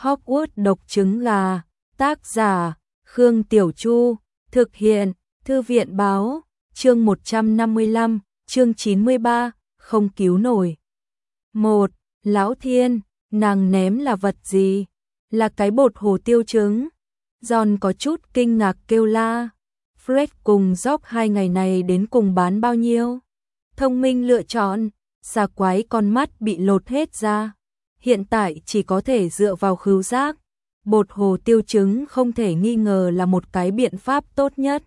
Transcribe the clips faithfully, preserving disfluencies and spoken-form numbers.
Hogwarts độc trứng gà, tác giả, Khương Tiểu Chu, thực hiện, Thư viện báo, chương một trăm năm mươi lăm, chương chín mươi ba, không cứu nổi. một. Lão Thiên, nàng ném là vật gì? Là cái bột hồ tiêu trứng. John có chút kinh ngạc kêu la. Fred cùng George hai ngày này đến cùng bán bao nhiêu? Thông minh lựa chọn, xà quái con mắt bị lột hết ra. Hiện tại chỉ có thể dựa vào khứu giác. Bột hồ tiêu trứng không thể nghi ngờ là một cái biện pháp tốt nhất.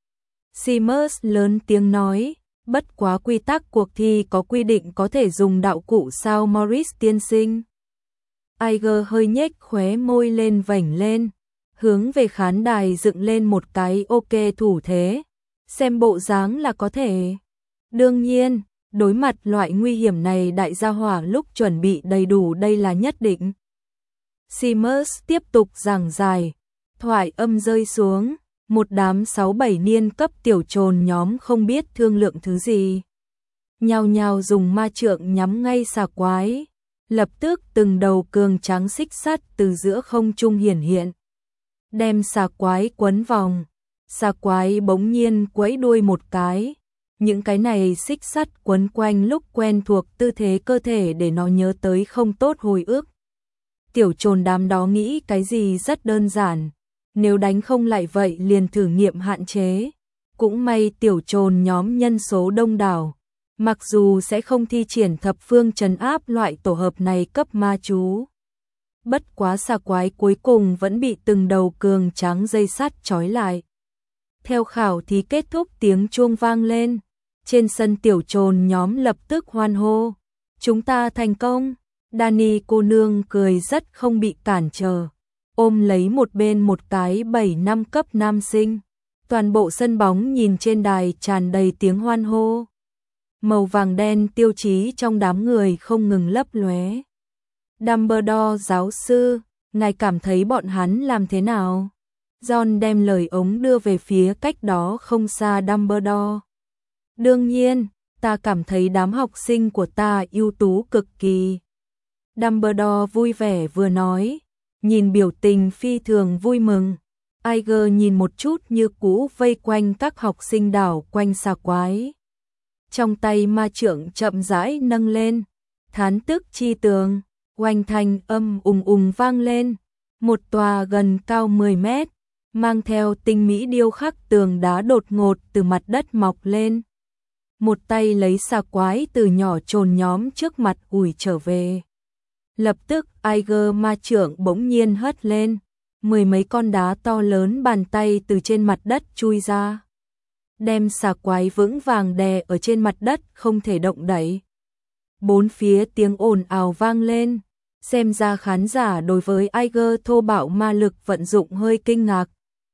Seamus lớn tiếng nói, bất quá quy tắc cuộc thi có quy định có thể dùng đạo cụ sao Morris tiên sinh. Iger hơi nhếch khóe môi lên vảnh lên, hướng về khán đài dựng lên một cái ok thủ thế, xem bộ dáng là có thể. Đương nhiên, đối mặt loại nguy hiểm này đại gia hỏa lúc chuẩn bị đầy đủ đây là nhất định. Seamus tiếp tục giảng giải, thoại âm rơi xuống, một đám sáu bảy niên cấp tiểu trồn nhóm không biết thương lượng thứ gì. Nhao nhao dùng ma trượng nhắm ngay xà quái, lập tức từng đầu cường trắng xích sắt từ giữa không trung hiển hiện. Đem xà quái quấn vòng, xà quái bỗng nhiên quẫy đuôi một cái. Những cái này xích sắt quấn quanh lúc quen thuộc tư thế cơ thể để nó nhớ tới không tốt hồi ức. Tiểu trồn đám đó nghĩ cái gì rất đơn giản, nếu đánh không lại vậy liền thử nghiệm hạn chế. Cũng may tiểu trồn nhóm nhân số đông đảo, mặc dù sẽ không thi triển thập phương trấn áp loại tổ hợp này cấp ma chú. Bất quá xà quái cuối cùng vẫn bị từng đầu cường tráng dây sắt trói lại. Theo khảo thí kết thúc tiếng chuông vang lên, trên sân tiểu trồn nhóm lập tức hoan hô. Chúng ta thành công. Dani cô nương cười rất không bị cản trở, ôm lấy một bên một cái bảy năm cấp nam sinh. Toàn bộ sân bóng nhìn trên đài tràn đầy tiếng hoan hô. Màu vàng đen tiêu chí trong đám người không ngừng lấp lóe. Dumbledore giáo sư, ngài cảm thấy bọn hắn làm thế nào? John đem lời ống đưa về phía cách đó không xa Dumbledore. Đương nhiên, ta cảm thấy đám học sinh của ta ưu tú cực kỳ. Dumbledore vui vẻ vừa nói, nhìn biểu tình phi thường vui mừng. Iger nhìn một chút như cũ vây quanh các học sinh đảo quanh xà quái. Trong tay ma trượng chậm rãi nâng lên, thán tức chi tường, oanh thanh âm ùng ùng vang lên. Một tòa gần cao mười mét, mang theo tinh mỹ điêu khắc tường đá đột ngột từ mặt đất mọc lên. Một tay lấy xà quái từ nhỏ trồn nhóm trước mặt ủi trở về. Lập tức Iger ma trượng bỗng nhiên hất lên, mười mấy con đá to lớn bàn tay từ trên mặt đất chui ra. Đem xà quái vững vàng đè ở trên mặt đất không thể động đậy. Bốn phía tiếng ồn ào vang lên, xem ra khán giả đối với Iger thô bạo ma lực vận dụng hơi kinh ngạc.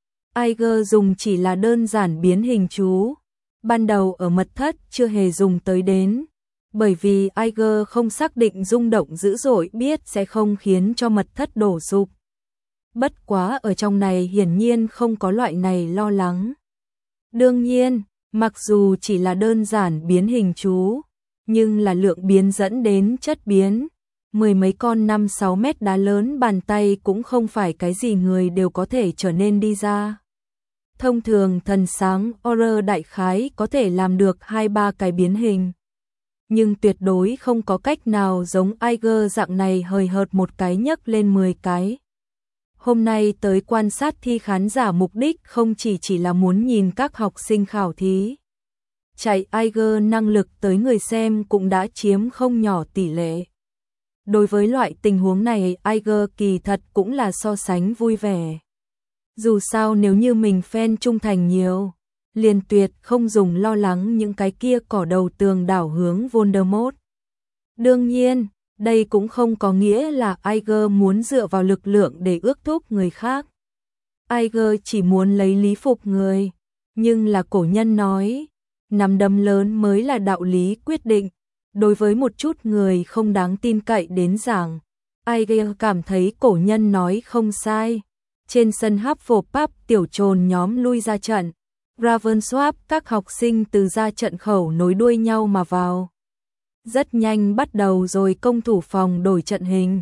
Iger dùng chỉ là đơn giản biến hình chú, ban đầu ở mật thất chưa hề dùng tới đến. Bởi vì Iger không xác định rung động dữ dội biết sẽ không khiến cho mật thất đổ sụp. Bất quá ở trong này hiển nhiên không có loại này lo lắng. Đương nhiên, mặc dù chỉ là đơn giản biến hình chú, nhưng là lượng biến dẫn đến chất biến. Mười mấy con năm sáu mét đá lớn bàn tay cũng không phải cái gì người đều có thể trở nên đi ra. Thông thường thần sáng Auror đại khái có thể làm được hai ba cái biến hình. Nhưng tuyệt đối không có cách nào giống Iger dạng này hời hợt một cái nhấc lên mười cái. Hôm nay tới quan sát thi khán giả mục đích không chỉ chỉ là muốn nhìn các học sinh khảo thí. Chạy Iger năng lực tới người xem cũng đã chiếm không nhỏ tỷ lệ. Đối với loại tình huống này Iger kỳ thật cũng là so sánh vui vẻ. Dù sao nếu như mình fan trung thành nhiều, liền tuyệt không dùng lo lắng những cái kia cỏ đầu tường đảo hướng Voldemort. Đương nhiên, đây cũng không có nghĩa là Iger muốn dựa vào lực lượng để ước thúc người khác. Iger chỉ muốn lấy lý phục người, nhưng là cổ nhân nói, nắm đấm lớn mới là đạo lý quyết định. Đối với một chút người không đáng tin cậy đến giảng, Iger cảm thấy cổ nhân nói không sai. Trên sân Hufflepuff tiểu trồn nhóm lui ra trận. Ravensworth các học sinh từ ra trận khẩu nối đuôi nhau mà vào. Rất nhanh bắt đầu rồi công thủ phòng đổi trận hình.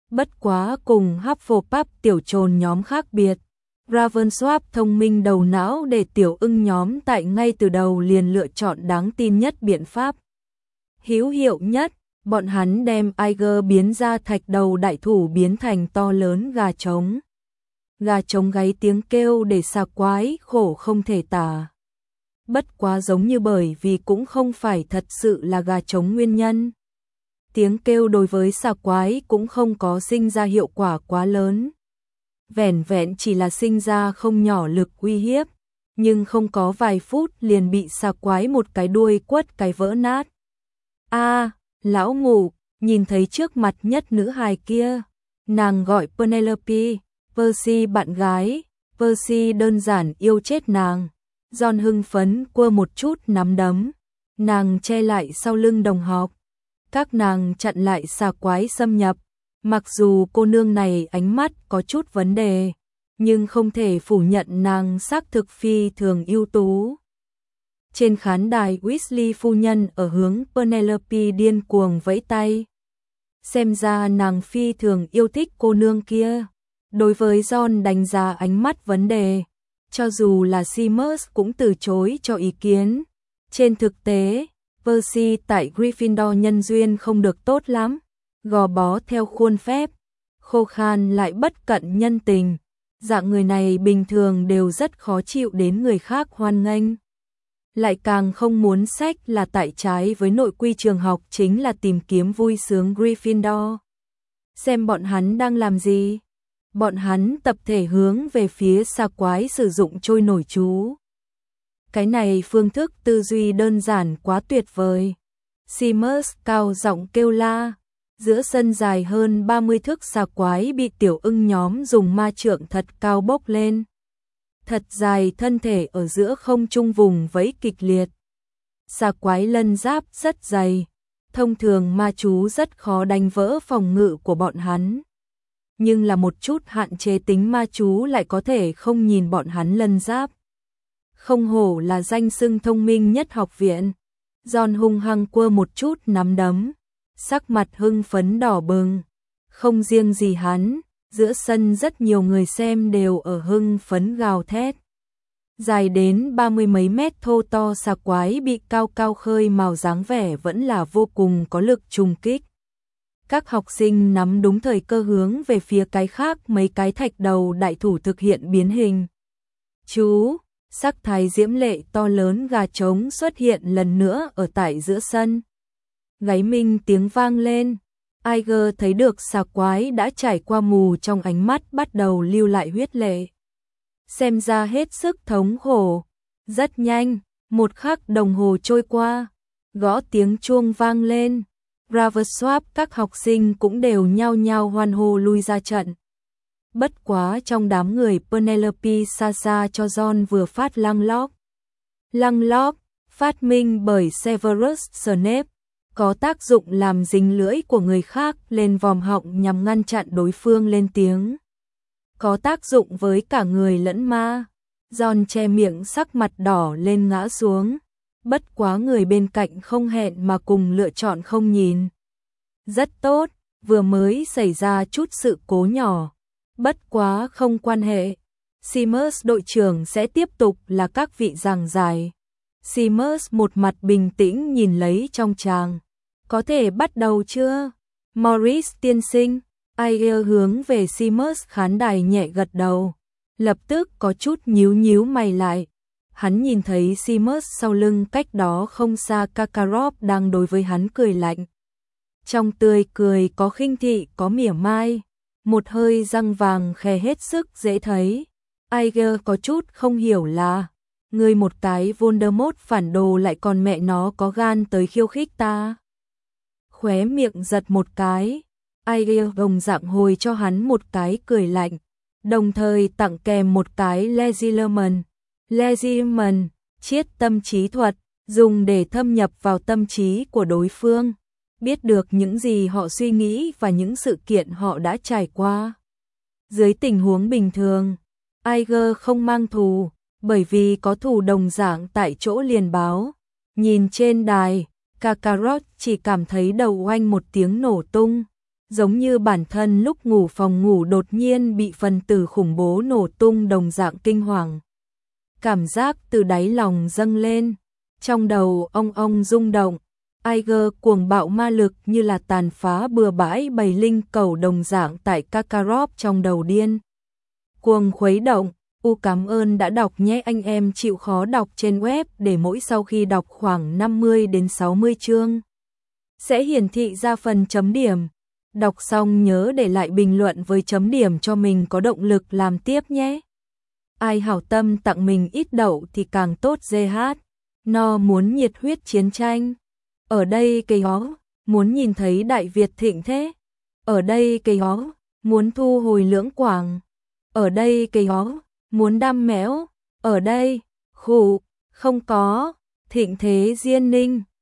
Bất quá cùng Hufflepuff tiểu trồn nhóm khác biệt, Ravensworth thông minh đầu não để tiểu ưng nhóm tại ngay từ đầu liền lựa chọn đáng tin nhất biện pháp. Hữu hiệu nhất, bọn hắn đem Aiger biến ra thạch đầu đại thủ biến thành to lớn gà trống. Gà trống gáy tiếng kêu để xà quái khổ không thể tả. Bất quá giống như bởi vì cũng không phải thật sự là gà trống nguyên nhân. Tiếng kêu đối với xà quái cũng không có sinh ra hiệu quả quá lớn. Vẻn vẹn chỉ là sinh ra không nhỏ lực uy hiếp, nhưng không có vài phút liền bị xà quái một cái đuôi quất cái vỡ nát. A, lão ngủ, nhìn thấy trước mặt nhất nữ hài kia, nàng gọi Penelope, Percy bạn gái, Percy đơn giản yêu chết nàng. John hưng phấn quơ một chút nắm đấm, nàng che lại sau lưng đồng học. Các nàng chặn lại xà quái xâm nhập, mặc dù cô nương này ánh mắt có chút vấn đề, nhưng không thể phủ nhận nàng xác thực phi thường ưu tú. Trên khán đài Weasley phu nhân ở hướng Penelope điên cuồng vẫy tay. Xem ra nàng phi thường yêu thích cô nương kia. Đối với John đánh giá ánh mắt vấn đề, cho dù là Seamus cũng từ chối cho ý kiến. Trên thực tế, Percy tại Gryffindor nhân duyên không được tốt lắm, gò bó theo khuôn phép, khô khan lại bất cận nhân tình. Dạng người này bình thường đều rất khó chịu đến người khác hoan nghênh. Lại càng không muốn sách là tại trái với nội quy trường học chính là tìm kiếm vui sướng Gryffindor. Xem bọn hắn đang làm gì? Bọn hắn tập thể hướng về phía xà quái sử dụng trôi nổi chú. Cái này phương thức tư duy đơn giản quá tuyệt vời. Seamus cao giọng kêu la. Giữa sân dài hơn ba mươi thước xà quái bị tiểu ưng nhóm dùng ma trượng thật cao bốc lên. Thật dài thân thể ở giữa không trung vùng vẫy kịch liệt. Xà quái lân giáp rất dày. Thông thường ma chú rất khó đánh vỡ phòng ngự của bọn hắn. Nhưng là một chút hạn chế tính ma chú lại có thể không nhìn bọn hắn lân giáp. Không hổ là danh xưng thông minh nhất học viện. John hung hăng quơ một chút nắm đấm, sắc mặt hưng phấn đỏ bừng. Không riêng gì hắn, giữa sân rất nhiều người xem đều ở hưng phấn gào thét. Dài đến ba mươi mấy mét thô to xà quái bị cao cao khơi màu dáng vẻ vẫn là vô cùng có lực trùng kích. Các học sinh nắm đúng thời cơ hướng về phía cái khác mấy cái thạch đầu đại thủ thực hiện biến hình. Chú, sắc thái diễm lệ to lớn gà trống xuất hiện lần nữa ở tại giữa sân. Gáy minh tiếng vang lên. Aiger thấy được xà quái đã trải qua mù trong ánh mắt bắt đầu lưu lại huyết lệ. Xem ra hết sức thống khổ. Rất nhanh, một khắc đồng hồ trôi qua, gõ tiếng chuông vang lên. Ravensworth các học sinh cũng đều nhao nhao hoan hô lui ra trận. Bất quá trong đám người Penelope xa xa cho John vừa phát lăng lóc. Lăng lóc, phát minh bởi Severus Snape, có tác dụng làm dính lưỡi của người khác lên vòm họng nhằm ngăn chặn đối phương lên tiếng. Có tác dụng với cả người lẫn ma. John che miệng sắc mặt đỏ lên ngã xuống. Bất quá người bên cạnh không hẹn mà cùng lựa chọn không nhìn. Rất tốt, vừa mới xảy ra chút sự cố nhỏ. Bất quá không quan hệ. Seamus đội trưởng sẽ tiếp tục là các vị giảng giải. Seamus một mặt bình tĩnh nhìn lấy trong tràng. Có thể bắt đầu chưa? Morris tiên sinh. Aiger hướng về Seamus khán đài nhẹ gật đầu. Lập tức có chút nhíu nhíu mày lại. Hắn nhìn thấy Seamus sau lưng cách đó không xa Karkaroff đang đối với hắn cười lạnh. Trong tươi cười có khinh thị có mỉa mai. Một hơi răng vàng khè hết sức dễ thấy. Aiger có chút không hiểu là người một cái Voldemort phản đồ lại còn mẹ nó có gan tới khiêu khích ta. Khóe miệng giật một cái. Aiger đồng dạng hồi cho hắn một cái cười lạnh. Đồng thời tặng kèm một cái Legilimens. Legilimens, chiết tâm trí thuật, dùng để thâm nhập vào tâm trí của đối phương. Biết được những gì họ suy nghĩ và những sự kiện họ đã trải qua. Dưới tình huống bình thường, Aiger không mang thù, bởi vì có thù đồng dạng tại chỗ liền báo. Nhìn trên đài, Karkaroff chỉ cảm thấy đầu oanh một tiếng nổ tung. giống như bản thân lúc ngủ phòng ngủ đột nhiên bị phần tử khủng bố nổ tung đồng dạng kinh hoàng. Cảm giác từ đáy lòng dâng lên, trong đầu ông ông rung động, Aiger cuồng bạo ma lực như là tàn phá bừa bãi bầy linh cầu đồng dạng tại Kakarot trong đầu điên. Cuồng khuấy động, u cảm ơn đã đọc nhé anh em chịu khó đọc trên web để mỗi sau khi đọc khoảng năm mươi đến sáu mươi chương sẽ hiển thị ra phần chấm điểm. Đọc xong nhớ để lại bình luận với chấm điểm cho mình có động lực làm tiếp nhé. Ai hảo tâm tặng mình ít đậu thì càng tốt giê hát. No muốn nhiệt huyết chiến tranh. Ở đây cây hó, muốn nhìn thấy Đại Việt thịnh thế. Ở đây cây hó, muốn thu hồi lưỡng quảng. Ở đây cây hó, muốn đam méo. Ở đây, khủ, không có, thịnh thế diên ninh.